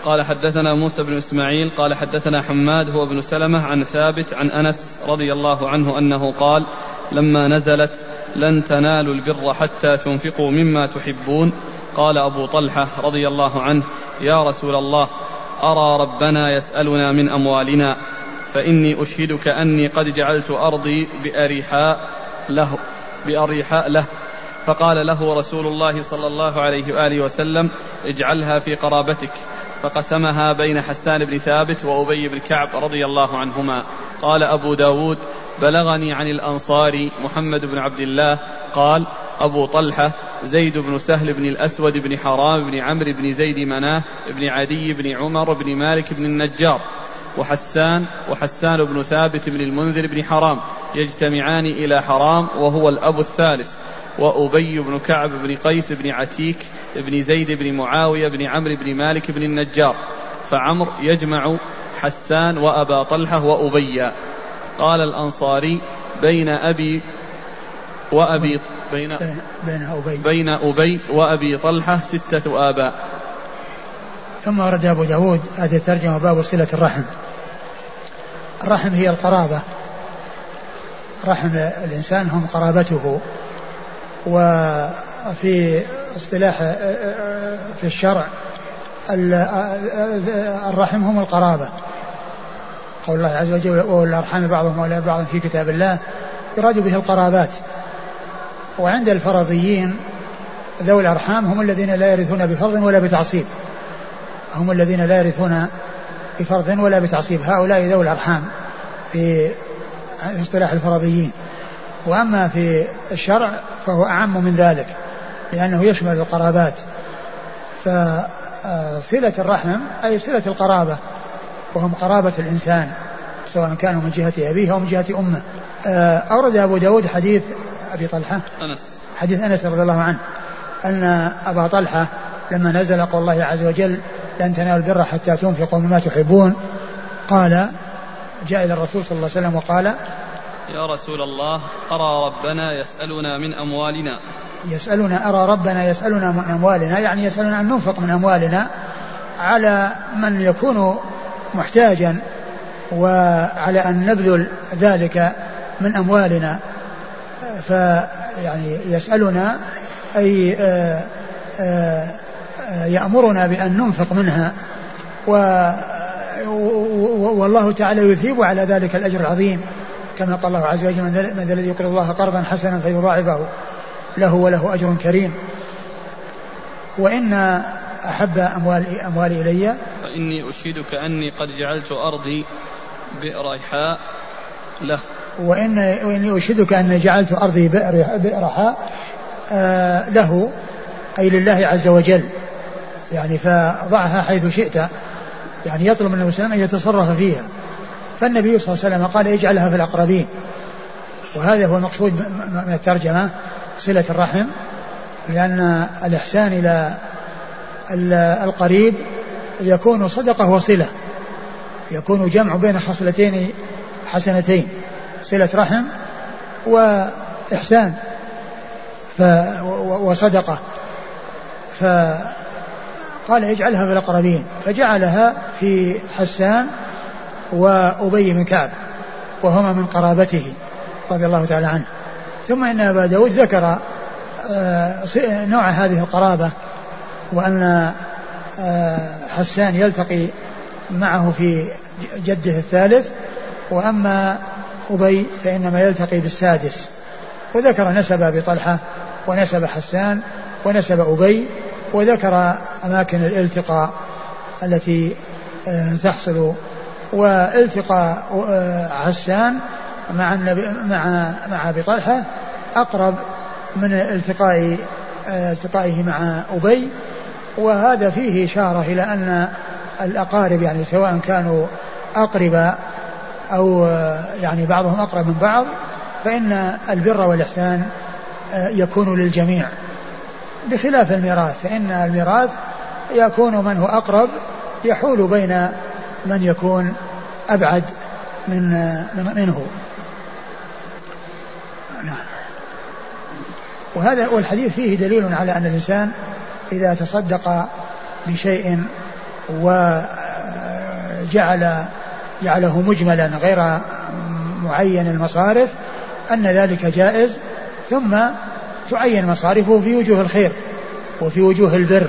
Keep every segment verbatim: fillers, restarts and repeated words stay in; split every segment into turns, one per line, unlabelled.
قال حدثنا موسى بن إسماعيل قال حدثنا حماد هو بن سلمة عن ثابت عن أنس رضي الله عنه أنه قال لما نزلت لن تنالوا البر حتى تنفقوا مما تحبون قال أبو طلحة رضي الله عنه يا رسول الله أرى ربنا يسألنا من أموالنا فإني أشهدك أني قد جعلت أرضي بأريحاء له, بأريحاء له فقال له رسول الله صلى الله عليه وآله وسلم اجعلها في قرابتك فقسمها بين حسان بن ثابت وأبي بن كعب رضي الله عنهما. قال أبو داود بلغني عن الأنصاري محمد بن عبد الله قال أبو طلحة زيد بن سهل بن الأسود بن حرام بن عمرو بن زيد مناه بن عدي بن عمر بن مالك بن النجار وحسان وحسان بن ثابت بن المنذر بن حرام يجتمعان إلى حرام وهو الأب الثالث وأبي بن كعب بن قيس بن عتيك بن زيد بن معاوية بن عمرو بن مالك بن النجار فعمر يجمع حسان وأبا طلحة وأبي. قال الأنصاري بين أبي وأبي بين,
بين, أبي
بين أبي وأبي طلحة ستة آباء.
ثم ورد أبو داود هذه الترجمة باب صلة الرحم. الرحم هي القرابة، رحم الإنسان هم قرابته، وفي اصطلاح في الشرع الرحم هم القرابة. قول الله عز وجل والأرحام بعضهم أولى ببعض في كتاب الله، يراد به القرابات. وعند الفرضيين ذوي الأرحام هم الذين لا يرثون بفرض ولا بتعصيب، هم الذين لا يرثون بفرض ولا بتعصيب، هؤلاء ذوي الأرحام في اصطلاح الفرضيين. وأما في الشرع فهو أعم من ذلك لأنه يشمل القرابات. فصلة الرحم أي صلة القرابة، وهم قرابة الإنسان سواء كانوا من جهة أبيه أو من جهة أمه. أورد أبو داود حديث أبي طلحة
أنس
حديث أنس رضي الله عنه أن أبا طلحة لما نزل قول الله عز وجل لن تنالوا البر حتى تنفقوا مما تحبون، قال جاء إلى الرسول صلى الله عليه وسلم وقال
يا رسول الله أرى ربنا يسألنا من أموالنا
يسألنا أرى ربنا يسألنا من أموالنا، يعني يسألنا أن ننفق من أموالنا على من يكون محتاجا، وعلى أن نبذل ذلك من أموالنا. فيعني يسألنا أي آآ آآ يأمرنا بأن ننفق منها، والله تعالى يثيب على ذلك الأجر العظيم، كما قال الله عز وجل من ذا الذي يقرض الله قرضا حسنا فيضاعفه له وله أجر كريم. وإن أحب أموالي, أموالي إلي
فإني أشهدك أني قد جعلت أرضي بئرحاء له
وإن وإني أشهدك أني جعلت أرضي بئرحاء آه له أي لله عز وجل، يعني فضعها حيث شئت، يعني يطلب من المسلم أن يتصرف فيها. فالنبي صلى الله عليه وسلم قال اجعلها في الأقربين، وهذا هو المقصود من الترجمة صلة الرحم، لأن الإحسان إلى القريب يكون صدقة وصلة، يكون جمع بين خصلتين حسنتين، صلة رحم وإحسان وصدقة. فقال اجعلها في الأقربين، فجعلها في حسان وأبي بن كعب وهما من قرابته رضي الله تعالى عنه. ثم إن أبا داود ذكر نوع هذه القرابة، وأن حسان يلتقي معه في جده الثالث، وأما أبي فإنما يلتقي بالسادس. وذكر نسب أبي طلحة ونسب حسان ونسب أبي، وذكر أماكن الالتقاء التي تحصل. والتقاء حسان مع مع مع أبي طلحة أقرب من التقاء التقائه مع أبي، وهذا فيه إشارة إلى أن الأقارب يعني سواء كانوا أقربا أو يعني بعضهم أقرب من بعض، فإن البر والإحسان يكون للجميع، بخلاف الميراث، فإن الميراث يكون من هو أقرب يحول بين من يكون أبعد من منه. وهذا والحديث فيه دليل على أن الإنسان إذا تصدق بشيء وجعل جعله مجملا غير معين المصارف أن ذلك جائز، ثم تعين مصارفه في وجوه الخير وفي وجوه البر،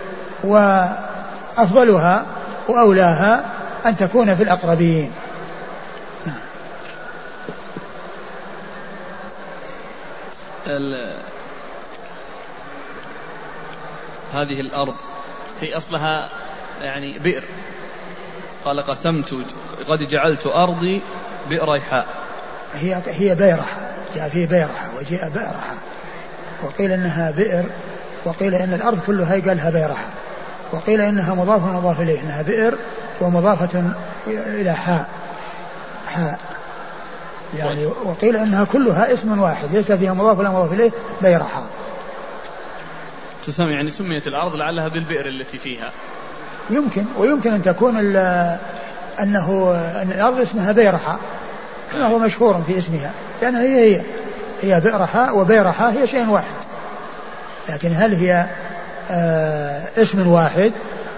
وأفضلها وأولاها أن تكون في الأقربين.
هذه الأرض هي أصلها يعني بئر، قال قسمت قد جعلت أرضي بئر ريحاء.
هي هي بيرحة، جاء فيه بيرحة وجاء بئرحة، وقيل إنها بئر، وقيل إن الأرض كلها قالها بيرحة، وقيل إنها مضاف ومضاف إليه، إنها بئر ومضافة إلى حاء حاء يعني، وقيل إنها كلها اسم واحد ليس فيها مضاف ولا مضاف إليه، بيرحة.
تسمى يعني سميت الأرض لعلها بالبئر التي فيها.
يمكن، ويمكن أن تكون أنه أن الأرض اسمها بيرحة كما هو مشهور في اسمها، لأنها هي هي هي بئرحة وبيرحة هي شيء واحد، لكن هل هي آه اسم واحد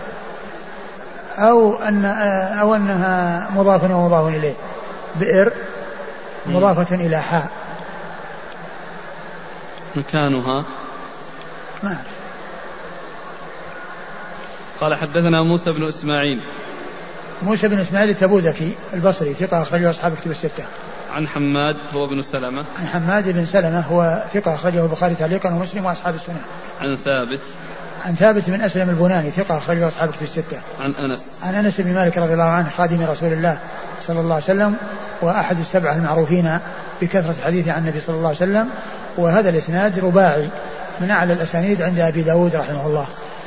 أو أن آه أو أنها مضاف ومضاف إليه؟ بئر مضافة إلى حاء.
مكانها
ما أعرف.
قال حدثنا موسى بن إسماعيل.
موسى بن إسماعيل التبوذكي البصري ثقة أخرجه أصحاب كتب الستة.
عن حماد هو بن سلمة.
عن حماد بن سلمة هو ثقة أخرجه البخاري تعليقا ومسلم وأصحاب السنة.
عن ثابت.
عن ثابت بن أسلم البناني ثقة أخرجه أصحاب كتب الستة.
عن أنس.
عن أنس بن مالك رضي الله عنه خادم رسول الله صلى الله عليه وسلم، وأحد السبعة المعروفين بكثرة الحديث عن النبي صلى الله عليه وسلم. وهذا الإسناد رباعي من أعلى الأسانيد عند أبي داود رحمه الله.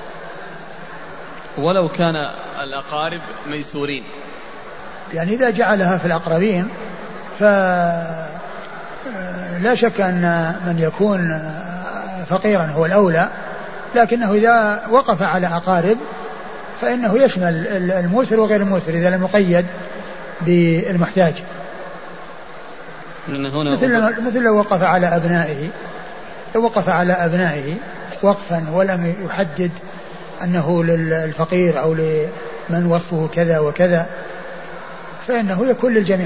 ولو كان الأقارب ميسورين،
يعني إذا جعلها في الأقربين فلا شك أن من يكون فقيرا هو الأولى، لكنه إذا وقف على أقارب فإنه يشمل الموسر وغير الموسر إذا لم يقيد بالمحتاج. مثل, مثل لو وقف على أبنائه لو وقف على أبنائه وقفا ولم يحدد أنه للفقير أو لمن وصفه كذا وكذا فإنه يكون للجميع.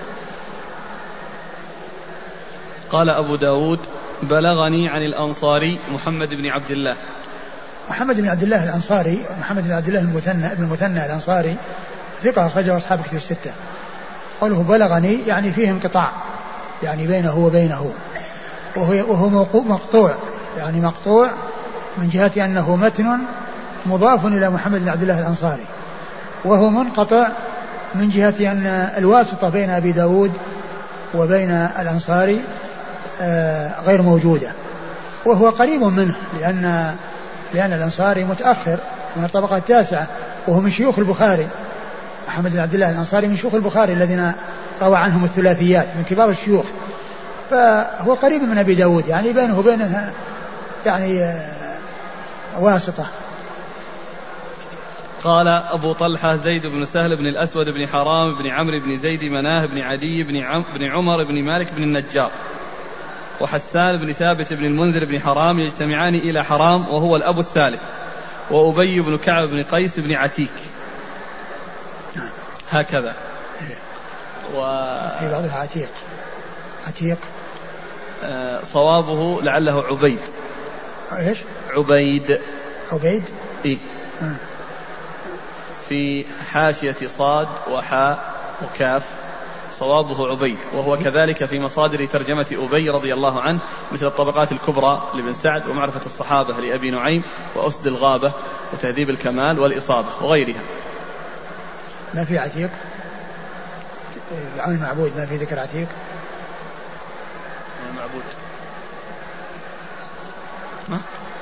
قال أبو داود بلغني عن الأنصاري محمد بن عبد الله.
محمد بن عبد الله الأنصاري محمد بن عبد الله المثنى ابن المثنى الأنصاري ثقة أخرجه أصحاب كتب الستة. قوله بلغني يعني فيه انقطاع، يعني بينه وبينه، وهو, وهو مقطوع، يعني مقطوع من جهة أنه متن مضاف إلى محمد بن عبد الله الأنصاري، وهو منقطع من جهة أن الواسطة بين أبي داود وبين الأنصاري غير موجودة، وهو قريب منه لأن لأن الأنصاري متأخر من الطبقة التاسعة، وهو من شيوخ البخاري. محمد بن عبد الله الأنصاري من شيوخ البخاري الذين روى عنهم الثلاثيات من كبار الشيوخ، فهو قريب من أبي داود، يعني بينه وبينه يعني واسطة.
قال أبو طلحة زيد بن سهل بن الأسود بن حرام بن عمرو بن زيد مناه بن عدي بن, عم بن عمر بن مالك بن النجار وحسان بن ثابت بن المنذر بن حرام يجتمعان إلى حرام وهو الأب الثالث، وأبي بن كعب بن قيس بن عتيك هكذا.
و... في بعضها عتيق عتيق
آه صوابه لعله عبيد.
ايش؟
عبيد
عبيد
إيه؟
آه.
في حاشية صاد وحاء وكاف صوابه عبيد، وهو كذلك في مصادر ترجمة أبي رضي الله عنه مثل الطبقات الكبرى لابن سعد ومعرفة الصحابة لأبي نعيم وأسد الغابة وتهذيب الكمال والإصابة وغيرها.
ما في عتيق عن المعبود، ما في ذكر عتيق
المعبود. ما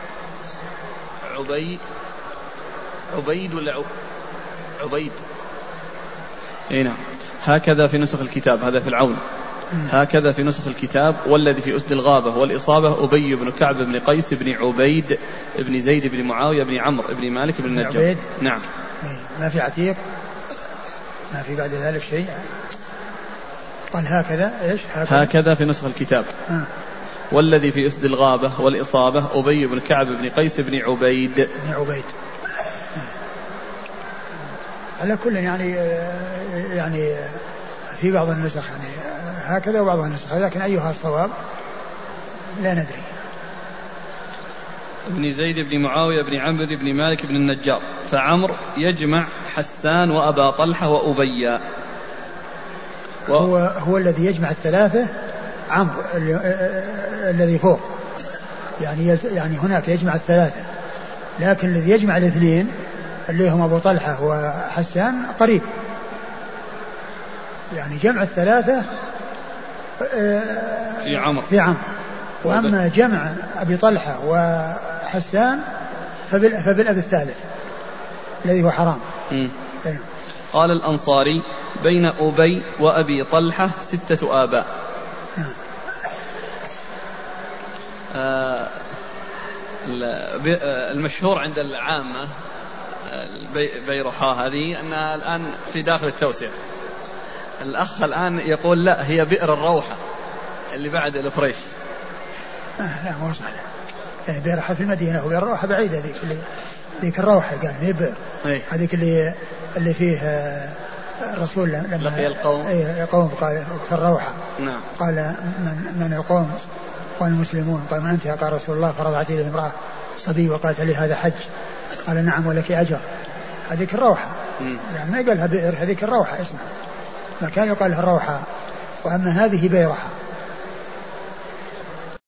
عبيد عبيد ولا عبيد؟ اي نعم، هكذا في نسخ الكتاب، هذا في العون، هكذا في نسخ الكتاب. والذي في أسد الغابة والإصابة أبي بن كعب بن قيس بن عبيد بن زيد بن معاوية بن عمرو بن مالك بن النجار. نعم.
ما في عتيق، ما في بعد ذلك شيء. قال هكذا ايش؟
هكذا, هكذا في نسخ الكتاب.
آه.
والذي في أسد الغابة والإصابة أبي بن كعب بن قيس بن عبيد
بن عبيد. على كل يعني يعني في بعض النسخ يعني هكذا وبعض النسخ، لكن أيها الصواب لا ندري.
ابن زيد بن معاوية بن عمرو بن مالك بن النجار. فعمر يجمع حسان وأبا طلحة وأبيا.
و... هو هو الذي يجمع الثلاثة، عمرو الذي فوق يعني يعني هناك يجمع الثلاثة، لكن الذي يجمع الاثنين اللي هم أبو طلحة وحسان قريب، يعني جمع الثلاثة
في عمرو
في عمرو وأما جمع أبي طلحة وحسان فبالأب الثالث الذي هو حرام.
قال الأنصاري بين أبي وأبي طلحة ستة آباء. آه المشهور عند العامة بيرحاء هذه أنها الآن في داخل التوسعة. الأخ الآن يقول لا هي بئر الروحة اللي بعد الفريش.
آه لا مو صحيح، يعني بئرها في المدينة وبئر الروحة بعيدة، ذيك اللي ذيك الروحة قال هي بئر، هذيك اللي اللي فيه الرسول لما
لقي القوم
القوم قال في الروحة.
نعم.
قال من, من القوم؟ قال المسلمون. قال من أنت؟ قال رسول الله. فرضعت إليه امرأة صبي وقالت لي هذا حج. قال نعم ولك أجر. هذيك الروحة يعني ما قالها بئر، هذيك الروحة اسمها، ما كان يقال لها الروحة. وأما هذه بيرحة